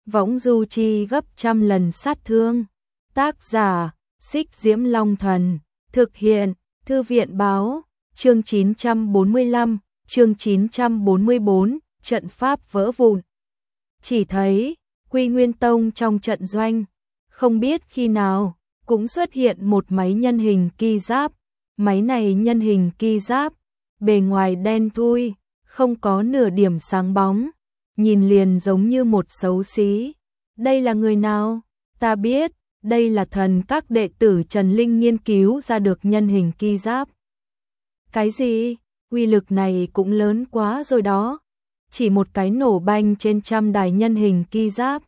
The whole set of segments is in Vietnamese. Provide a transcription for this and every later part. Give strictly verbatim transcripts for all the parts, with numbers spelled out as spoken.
võng du chi gấp trăm lần sát thương. Tác giả, Xích Diễm Long Thần, thực hiện, Thư viện báo, chương chín trăm bốn mươi lăm, chương chín trăm bốn mươi tư, trận pháp vỡ vụn. Chỉ thấy, Quy Nguyên Tông trong trận doanh, không biết khi nào, cũng xuất hiện một máy nhân hình ki giáp. Máy này nhân hình ki giáp, bề ngoài đen thui, không có nửa điểm sáng bóng, nhìn liền giống như một xấu xí. Đây là người nào? Ta biết, đây là thần các đệ tử Trần Linh nghiên cứu ra được nhân hình ki giáp. Cái gì? Uy lực này cũng lớn quá rồi đó. Chỉ một cái nổ banh trên trăm đài nhân hình ki giáp.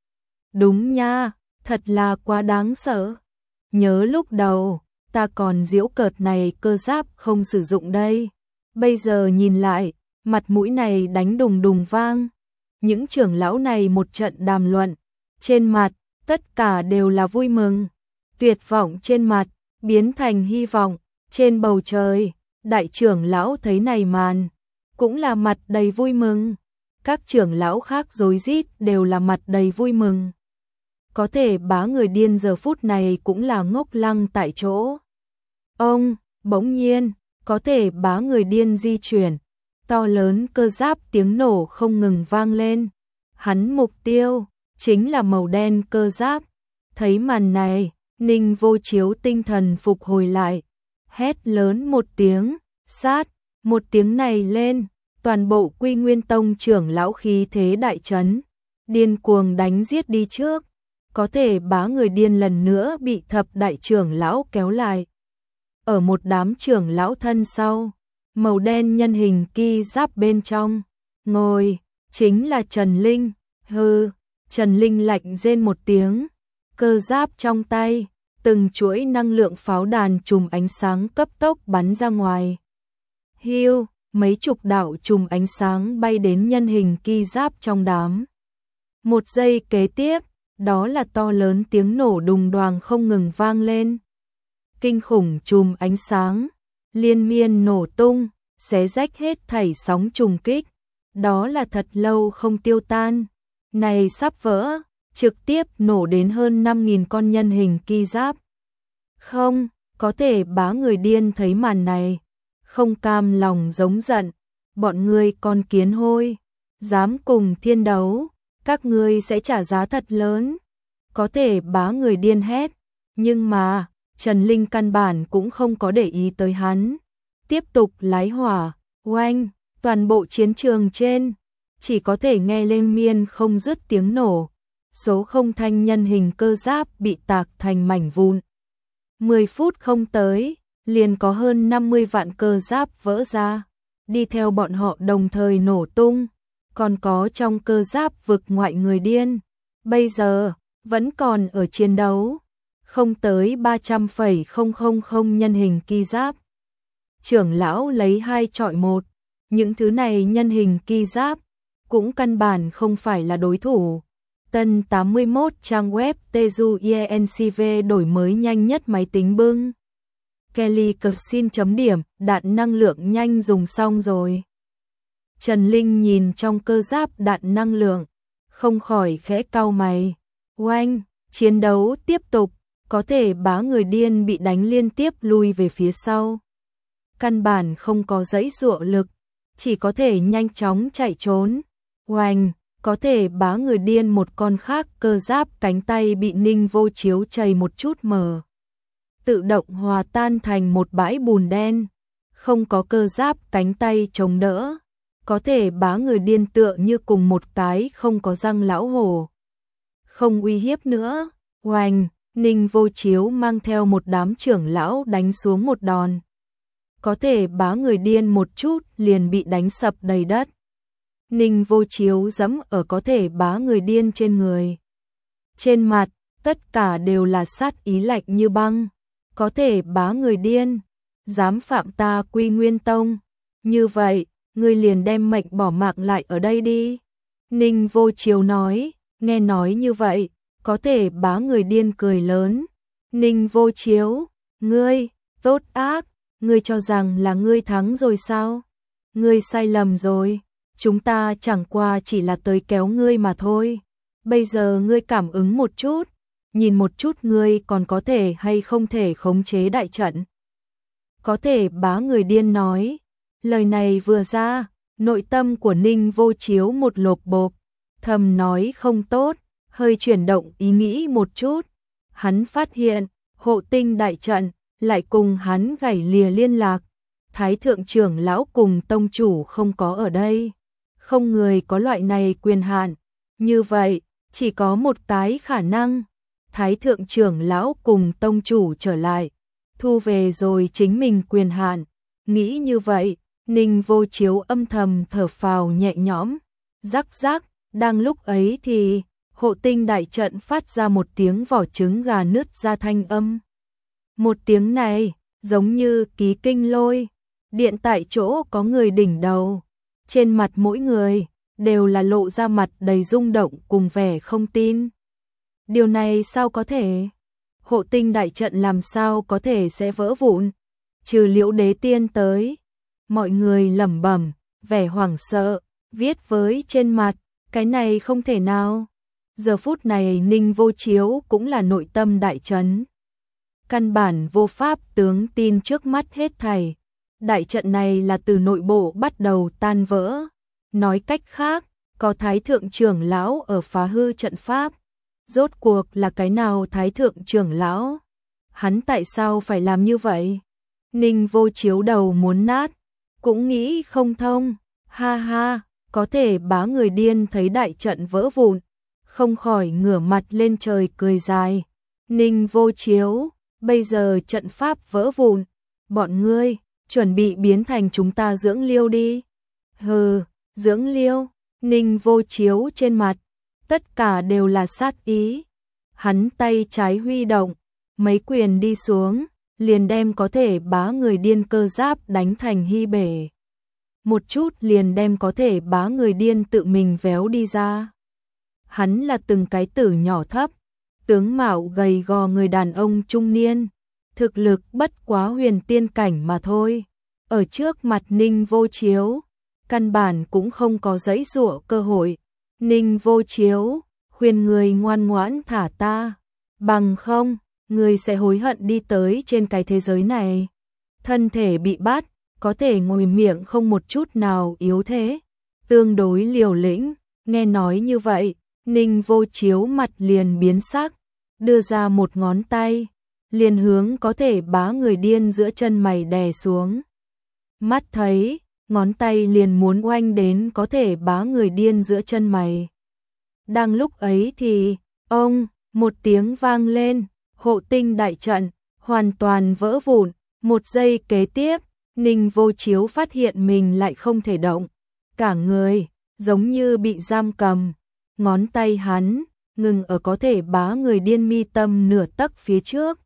Đúng nha, thật là quá đáng sợ. Nhớ lúc đầu, ta còn giễu cợt này cơ giáp không sử dụng đây. Bây giờ nhìn lại, mặt mũi này đánh đùng đùng vang. Những trưởng lão này một trận đàm luận, trên mặt, tất cả đều là vui mừng. Tuyệt vọng trên mặt, biến thành hy vọng, trên bầu trời, đại trưởng lão thấy này màn, cũng là mặt đầy vui mừng. Các trưởng lão khác rối rít đều là mặt đầy vui mừng. Có thể bá người điên giờ phút này cũng là ngốc lăng tại chỗ. Ông, bỗng nhiên, có thể bá người điên di chuyển, to lớn cơ giáp tiếng nổ không ngừng vang lên. Hắn mục tiêu, chính là màu đen cơ giáp. Thấy màn này, Ninh Vô Chiếu tinh thần phục hồi lại, hét lớn một tiếng, sát, một tiếng này lên, toàn bộ Quy Nguyên Tông trưởng lão khí thế đại trấn, điên cuồng đánh giết đi trước. Có thể bá người điên lần nữa bị thập đại trưởng lão kéo lại. Ở một đám trưởng lão thân sau, màu đen nhân hình ki giáp bên trong, ngồi, chính là Trần Linh. Hừ, Trần Linh lạnh rên một tiếng, cơ giáp trong tay, từng chuỗi năng lượng pháo đàn chùm ánh sáng cấp tốc bắn ra ngoài. Hiu, mấy chục đạo chùm ánh sáng bay đến nhân hình ki giáp trong đám. Một giây kế tiếp, đó là to lớn tiếng nổ đùng đoàng không ngừng vang lên. Kinh khủng chùm ánh sáng, liên miên nổ tung, xé rách hết thảy sóng trùng kích. Đó là thật lâu không tiêu tan. Này sắp vỡ, trực tiếp nổ đến hơn năm nghìn con nhân hình ki giáp. Không, có thể bá người điên thấy màn này, không cam lòng giống giận. Bọn ngươi con kiến hôi, dám cùng thiên đấu, các ngươi sẽ trả giá thật lớn. Có thể bá người điên hét, nhưng mà, Trần Linh căn bản cũng không có để ý tới hắn. Tiếp tục lái hỏa, oanh, toàn bộ chiến trường trên, chỉ có thể nghe lên miên không dứt tiếng nổ. Số không thanh nhân hình cơ giáp bị tạc thành mảnh vụn. mười phút không tới, liền có hơn năm mươi vạn cơ giáp vỡ ra, đi theo bọn họ đồng thời nổ tung. Còn có trong cơ giáp vực ngoại người điên, bây giờ, vẫn còn ở chiến đấu. Không tới ba trăm phẩy không không không nhân hình ki giáp. Trưởng lão lấy hai chọi một, những thứ này nhân hình ki giáp, cũng căn bản không phải là đối thủ. Tân tám mươi mốt trang web Teju i en xê vê đổi mới nhanh nhất máy tính bưng. Kelly cực xin chấm điểm, đạn năng lượng nhanh dùng xong rồi. Trần Linh nhìn trong cơ giáp đạn năng lượng, không khỏi khẽ cau mày. Oanh, chiến đấu tiếp tục, có thể bá người điên bị đánh liên tiếp lui về phía sau. Căn bản không có dãy dụa lực, chỉ có thể nhanh chóng chạy trốn. Oanh, có thể bá người điên một con khác cơ giáp cánh tay bị Ninh Vô Chiếu chày một chút mờ. Tự động hòa tan thành một bãi bùn đen, không có cơ giáp cánh tay chống đỡ. Có thể bá người điên tựa như cùng một cái không có răng lão hổ. Không uy hiếp nữa, oanh, Ninh Vô Chiếu mang theo một đám trưởng lão đánh xuống một đòn. Có thể bá người điên một chút liền bị đánh sập đầy đất. Ninh Vô Chiếu giẫm ở có thể bá người điên trên người. Trên mặt, tất cả đều là sát ý lạnh như băng. Có thể bá người điên, dám phạm ta Quy Nguyên Tông. Như vậy, ngươi liền đem mệnh bỏ mạng lại ở đây đi. Ninh Vô Chiếu nói, nghe nói như vậy, có thể bá người điên cười lớn. Ninh Vô Chiếu, ngươi, tốt ác, ngươi cho rằng là ngươi thắng rồi sao? Ngươi sai lầm rồi, chúng ta chẳng qua chỉ là tới kéo ngươi mà thôi. Bây giờ ngươi cảm ứng một chút, nhìn một chút ngươi còn có thể hay không thể khống chế đại trận. Có thể bá người điên nói. Lời này vừa ra, nội tâm của Ninh Vô Chiếu một lộp bộp, thầm nói không tốt, hơi chuyển động ý nghĩ một chút. Hắn phát hiện, hộ tinh đại trận, lại cùng hắn gảy lìa liên lạc. Thái thượng trưởng lão cùng tông chủ không có ở đây. Không người có loại này quyền hạn. Như vậy, chỉ có một cái khả năng. Thái thượng trưởng lão cùng tông chủ trở lại, thu về rồi chính mình quyền hạn. Nghĩ như vậy, Ninh Vô Chiếu âm thầm thở phào nhẹ nhõm. Rắc rắc, đang lúc ấy thì hộ tinh đại trận phát ra một tiếng vỏ trứng gà nứt ra thanh âm. Một tiếng này, giống như ký kinh lôi, điện tại chỗ có người đỉnh đầu. Trên mặt mỗi người, đều là lộ ra mặt đầy rung động cùng vẻ không tin. Điều này sao có thể? Hộ tinh đại trận làm sao có thể sẽ vỡ vụn? Trừ Liễu Đế Tiên tới. Mọi người lẩm bẩm, vẻ hoảng sợ, viết với trên mặt, cái này không thể nào. Giờ phút này Ninh Vô Chiếu cũng là nội tâm đại chấn. Căn bản vô pháp tướng tin trước mắt hết thảy. Đại trận này là từ nội bộ bắt đầu tan vỡ. Nói cách khác, có Thái thượng trưởng lão ở phá hư trận pháp. Rốt cuộc là cái nào Thái thượng trưởng lão? Hắn tại sao phải làm như vậy? Ninh Vô Chiếu đầu muốn nát, cũng nghĩ không thông. Ha ha, có thể bá người điên thấy đại trận vỡ vụn, không khỏi ngửa mặt lên trời cười dài. Ninh Vô Chiếu, bây giờ trận pháp vỡ vụn, bọn ngươi chuẩn bị biến thành chúng ta dưỡng liêu đi. Hừ, dưỡng liêu. Ninh Vô Chiếu trên mặt, tất cả đều là sát ý. Hắn tay trái huy động, mấy quyền đi xuống, liền đem có thể bá người điên cơ giáp đánh thành hy bể. Một chút liền đem có thể bá người điên tự mình véo đi ra. Hắn là từng cái tử nhỏ thấp, tướng mạo gầy gò người đàn ông trung niên, thực lực bất quá huyền tiên cảnh mà thôi. Ở trước mặt Ninh Vô Chiếu, căn bản cũng không có giãy giụa cơ hội. Ninh Vô Chiếu, khuyên người ngoan ngoãn thả ta, bằng không, người sẽ hối hận đi tới trên cái thế giới này. Thân thể bị bắt, có thể ngồi miệng không một chút nào yếu thế, tương đối liều lĩnh. Nghe nói như vậy, Ninh Vô Chiếu mặt liền biến sắc, đưa ra một ngón tay, liền hướng có thể bá người điên giữa chân mày đè xuống. Mắt thấy, ngón tay liền muốn oanh đến có thể bá người điên giữa chân mày. Đang lúc ấy thì, ông, một tiếng vang lên, hộ tinh đại trận, hoàn toàn vỡ vụn. Một giây kế tiếp, Ninh Vô Chiếu phát hiện mình lại không thể động. Cả người, giống như bị giam cầm. Ngón tay hắn, ngừng ở có thể bá người điên mi tâm nửa tấc phía trước.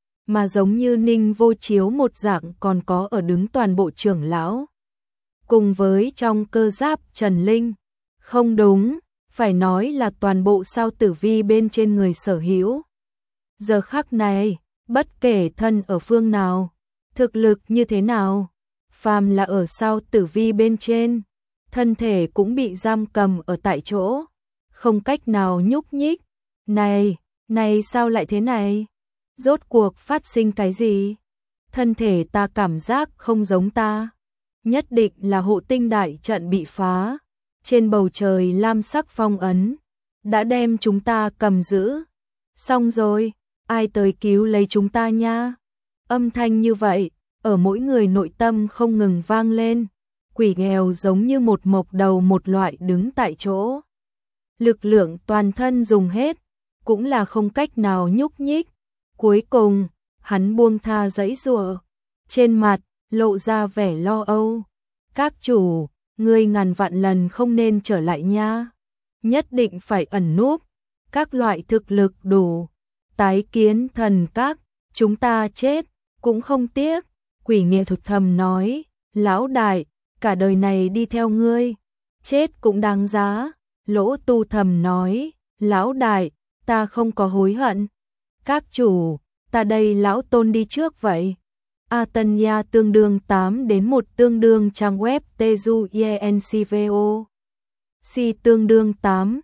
Mà giống như Ninh Vô Chiếu một dạng còn có ở đứng toàn bộ trưởng lão. Cùng với trong cơ giáp Trần Linh. Không đúng, phải nói là toàn bộ sao tử vi bên trên người sở hữu. Giờ khắc này, bất kể thân ở phương nào, thực lực như thế nào, phàm là ở sao tử vi bên trên, thân thể cũng bị giam cầm ở tại chỗ, không cách nào nhúc nhích. Này, này sao lại thế này? Rốt cuộc phát sinh cái gì? Thân thể ta cảm giác không giống ta. Nhất định là hộ tinh đại trận bị phá. Trên bầu trời lam sắc phong ấn, đã đem chúng ta cầm giữ. Xong rồi, ai tới cứu lấy chúng ta nha? Âm thanh như vậy, ở mỗi người nội tâm không ngừng vang lên. Quỷ nghèo giống như một mộc đầu một loại đứng tại chỗ. Lực lượng toàn thân dùng hết, cũng là không cách nào nhúc nhích. Cuối cùng, hắn buông tha giãy giụa, trên mặt lộ ra vẻ lo âu. Các chủ, ngươi ngàn vạn lần không nên trở lại nha. Nhất định phải ẩn núp, các loại thực lực đủ. Tái kiến thần các, chúng ta chết, cũng không tiếc. Quỷ nghệ thuật thầm nói, lão đại, cả đời này đi theo ngươi, chết cũng đáng giá. Lỗ tu thầm nói, lão đại, ta không có hối hận. Các chủ, ta đây lão tôn đi trước vậy. A Tân Nha tương đương tám đến một tương đương trang web Teju Yencvo. Si tương đương tám,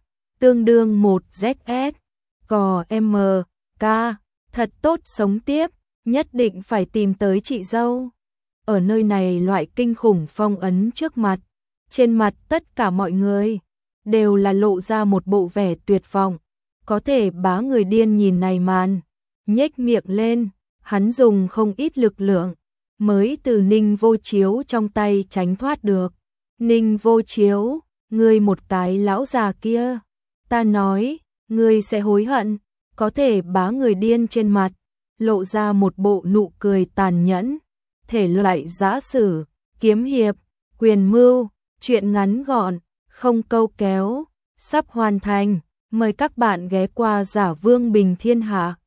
tương đương một Z S, cò M, K, thật tốt sống tiếp, nhất định phải tìm tới chị dâu. Ở nơi này loại kinh khủng phong ấn trước mặt, trên mặt tất cả mọi người đều là lộ ra một bộ vẻ tuyệt vọng. Có thể bá người điên nhìn này màn, nhếch miệng lên, hắn dùng không ít lực lượng mới từ Ninh Vô Chiếu trong tay tránh thoát được. Ninh Vô Chiếu, ngươi một cái lão già kia, ta nói, ngươi sẽ hối hận. Có thể bá người điên trên mặt lộ ra một bộ nụ cười tàn nhẫn. Thể loại giã sử, kiếm hiệp, quyền mưu, truyện ngắn gọn, không câu kéo, sắp hoàn thành. Mời các bạn ghé qua Giả Vương Bình Thiên Hạ.